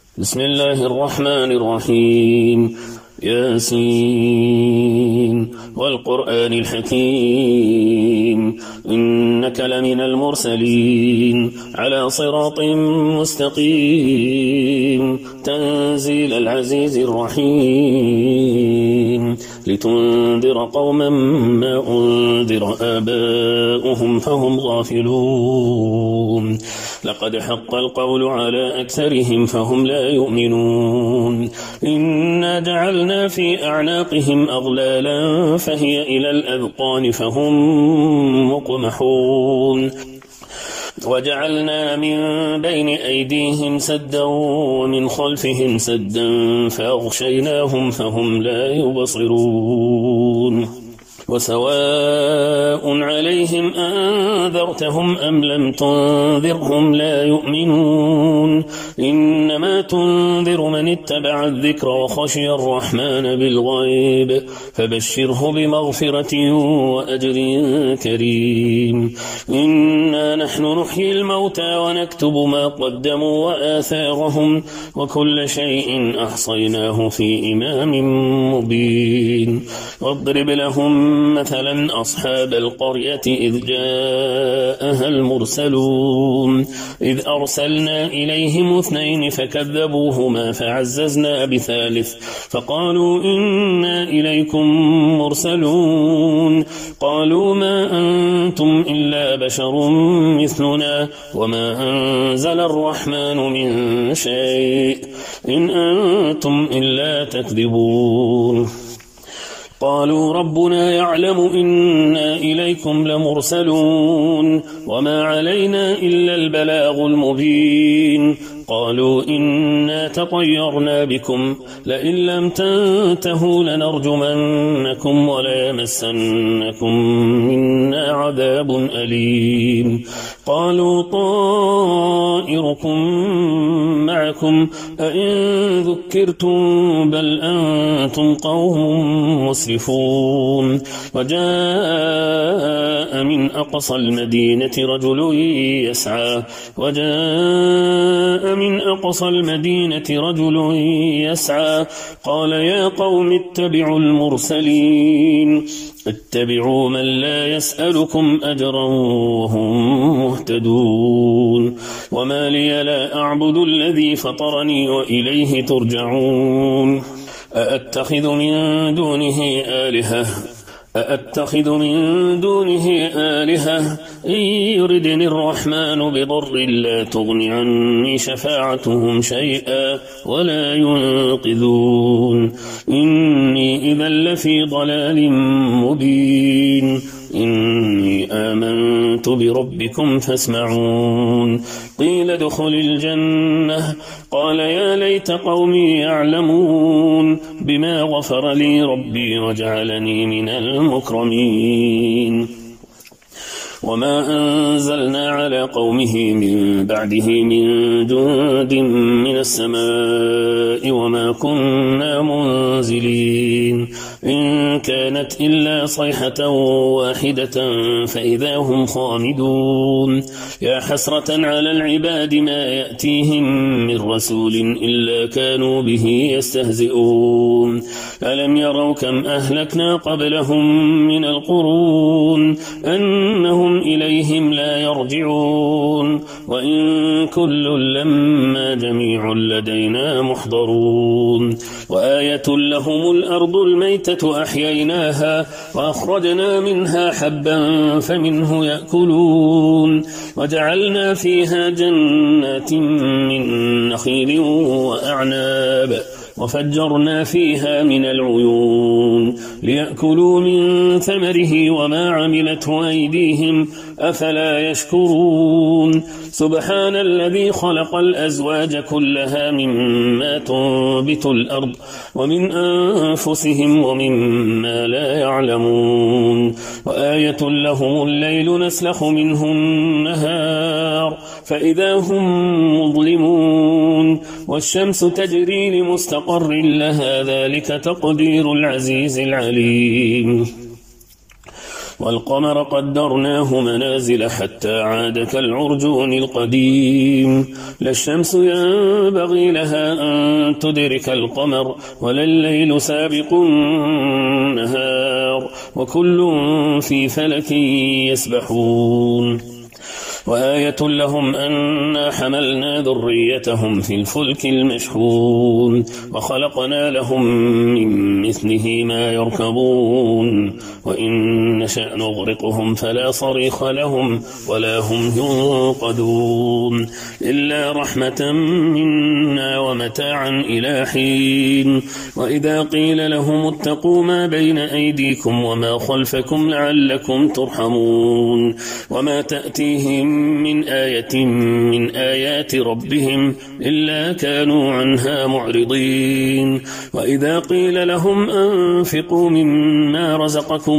بسم الله الرحمن الرحيم. ياسين والقرآن الحكيم إنك لمن المرسلين على صراط مستقيم تنزيل العزيز الرحيم لتنذر قوما ما أنذر آباؤهم فهم غافلون لقد حق القول على أكثرهم فهم لا يؤمنون إنا جعلنا في أعناقهم أغلالا فهي إلى الأذقان فهم مقمحون وجعلنا من بين أيديهم سدا ومن خلفهم سدا فأغشيناهم فهم لا يبصرون وسواء عليهم أنذرتهم أم لم تنذرهم لا يؤمنون إنما تنذر من اتبع الذكر وخشي الرحمن بالغيب فبشره بمغفرة وأجر كريم إنا نحن نحيي الموتى ونكتب ما قدموا وآثارهم وكل شيء أحصيناه في إمام مبين واضرب لهم مثلا أصحاب القرية إذ جاءها المرسلون إذ أرسلنا إليهم 2 فكذبوهما فعززنا بثالث فقالوا إنا إليكم مرسلون قالوا ما أنتم إلا بشر مثلنا وما أنزل الرحمن من شيء إن أنتم إلا تكذبون قالوا ربنا يعلم إنا إليكم لمرسلون وما علينا إلا البلاغ المبين قالوا إنا تطيرنا بكم لئن لم تنتهوا لنرجمنكم وليمسنكم منا عذاب أليم قالوا طائركم معكم أئن ذكرتم بل أنتم قوم مسرفون وجاء من أقصى المدينة رجل يسعى قال يا قوم اتبعوا المرسلين اتبعوا من لا يسألكم أجرا وهم مهتدون وما لي لا أعبد الذي فطرني وإليه ترجعون أأتخذ من دونه آلهة إن يردني الرحمن بضر لا تغن عني شفاعتهم شيئا ولا ينقذون إني إذا لفي ضلال مبين إني آمنت بربكم فاسمعون قيل ادخل الجنة قال يا ليت قومي يعلمون بما غفر لي ربي وجعلني من المكرمين وما أنزلنا على قومه من بعده من جند من السماء وما كنا منزلين إن كانت إلا صيحة واحدة فإذا هم خامدون يا حسرة على العباد ما يأتيهم من رسول إلا كانوا به يستهزئون ألم يروا كم أهلكنا قبلهم من القرون أنهم إليهم لا يرجعون وإن كل لما جميع لدينا محضرون وآية لهم الأرض الميتة أحييناها وأخرجنا منها حبا فمنه يأكلون وجعلنا فيها جنات من نخيل وأعناب وفجرنا فيها من العيون ليأكلوا من ثمره وما عملته أيديهم أفلا يشكرون سبحان الذي خلق الأزواج كلها مما تنبت الأرض ومن أنفسهم ومما لا يعلمون وآية لهم الليل نسلخ منه النهار فإذا هم مظلمون والشمس تجري لمستقر لها ذلك تقدير العزيز العليم والقمر قدرناه منازل حتى عاد كالعرجون القديم لا الشمس ينبغي لها أن تدرك القمر ولا الليل سابق النهار وكل في فلك يسبحون وآية لهم أنا حملنا ذريتهم في الفلك المشحون وخلقنا لهم من مثله ما يركبون وإن نشأ نغرقهم فلا صريخ لهم ولا هم ينقذون إلا رحمة منا ومتاعا إلى حين وإذا قيل لهم اتقوا ما بين أيديكم وما خلفكم لعلكم ترحمون وما تأتيهم من آية من آيات ربهم إلا كانوا عنها معرضين وإذا قيل لهم أنفقوا مما رزقكم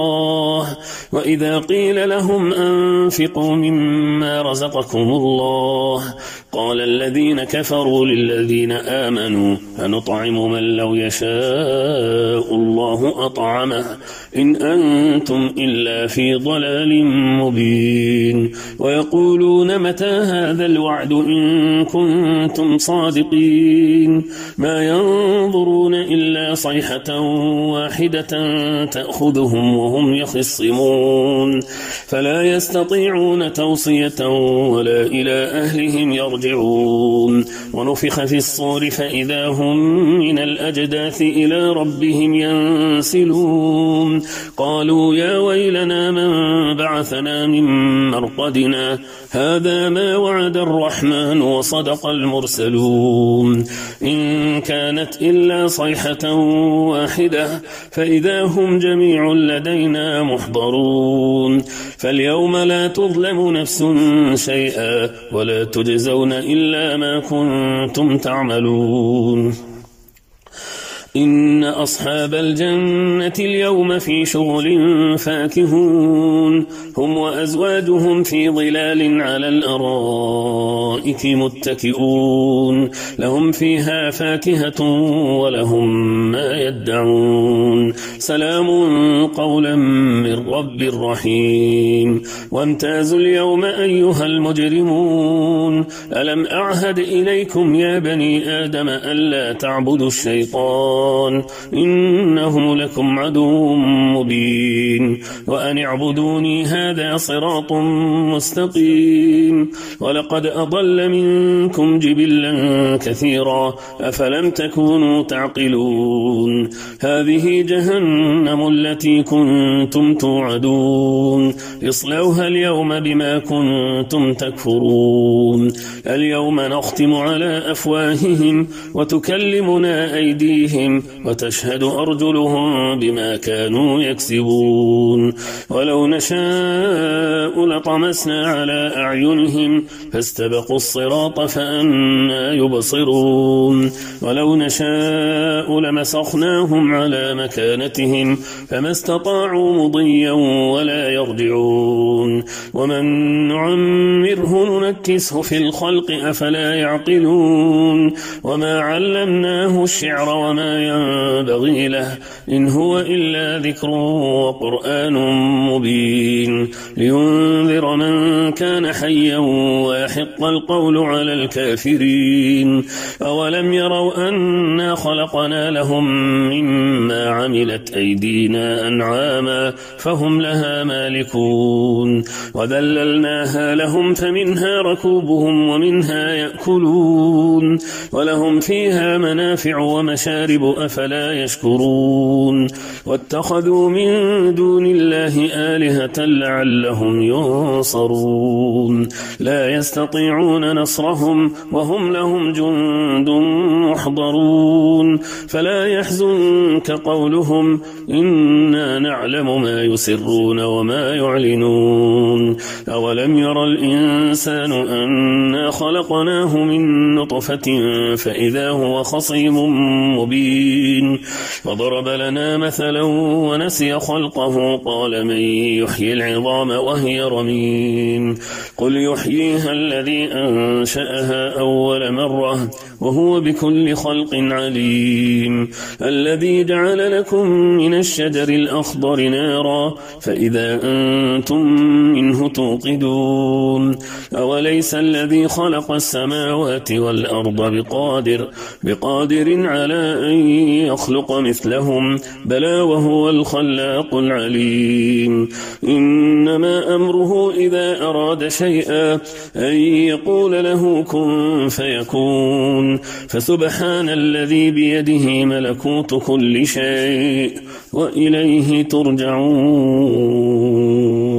الله قال الذين كفروا للذين آمنوا أنطعم من لو يشاء الله أطعمه إن أنتم إلا في ضلال مبين ويقولون متى هذا الوعد إن كنتم صادقين ما ينظرون إلا صيحة واحدة تأخذهم وهم يخصمون فلا يستطيعون توصية ولا إلى أهلهم يرجعون ونفخ في الصور فإذا هم من الأجداث إلى ربهم ينسلون قالوا يا ويلنا من بعثنا من مرقدنا هذا ما وعد الرحمن وصدق المرسلون إن كانت إلا صيحة واحدة فإذا هم جميع لدينا محضرون فاليوم لا تظلم نفس شيئا ولا تجزون إلا ما كنتم تعملون إن أصحاب الجنة اليوم في شغل فاكهون هم وأزواجهم في ظلال على الأرائك متكئون لهم فيها فاكهة ولهم ما يدعون سلام قولا من رب رحيم وامتازوا اليوم أيها المجرمون ألم أعهد إليكم يا بني آدم ألا تعبدوا الشيطان إنه لكم عدو مبين وأن اعبدوني هذا صراط مستقيم ولقد أضل منكم جبلا كثيرا أفلم تكونوا تعقلون هذه جهنم التي كنتم توعدون اصلوها اليوم بما كنتم تكفرون اليوم نختم على أفواههم وتكلمنا أيديهم وتشهد أرجلهم بما كانوا يكسبون ولو نشاء لطمسنا على أعينهم فاستبقوا الصراط فأنى يبصرون ولو نشاء لمسخناهم على مكانتهم فما استطاعوا مضيا ولا يرجعون ومن نعمره ننكسه في الخلق أفلا يعقلون وما علمناه الشعر وما ينبغي له إن هو إلا ذكر وقرآن مبين لينذر من كان حيا ويحق القول على الكافرين أولم يروا أنا خلقنا لهم مما عملت أيدينا أنعاما فهم لها مالكون وذللناها لهم فمنها ركوبهم ومنها يأكلون ولهم فيها منافع ومشارب أفلا يشكرون واتخذوا من دون الله آلهة لعلهم ينصرون لا يستطيعون نصرهم وهم لهم جند محضرون فلا يحزنك قولهم إنا نعلم ما يسرون وما يعلنون أولم ير الإنسان أنا خلقناه من نطفة فإذا هو خصيم مبين الخالدين وضرب لنا مثلا ونسي خلقه قال من يحيي العظام وهي رميم قل يحييها الذي أنشأها أول مرة وهو بكل خلق عليم الذي جعل لكم من الشجر الأخضر نارا فإذا أنتم منه توقدون أوليس الذي خلق السماوات والأرض بقادر على أن يخلق مثلهم بلى وهو الخلاق العليم إنما أمره إذا أراد شيئا أن يقول له كن فيكون فسبحان الذي بيده ملكوت كل شيء وإليه ترجعون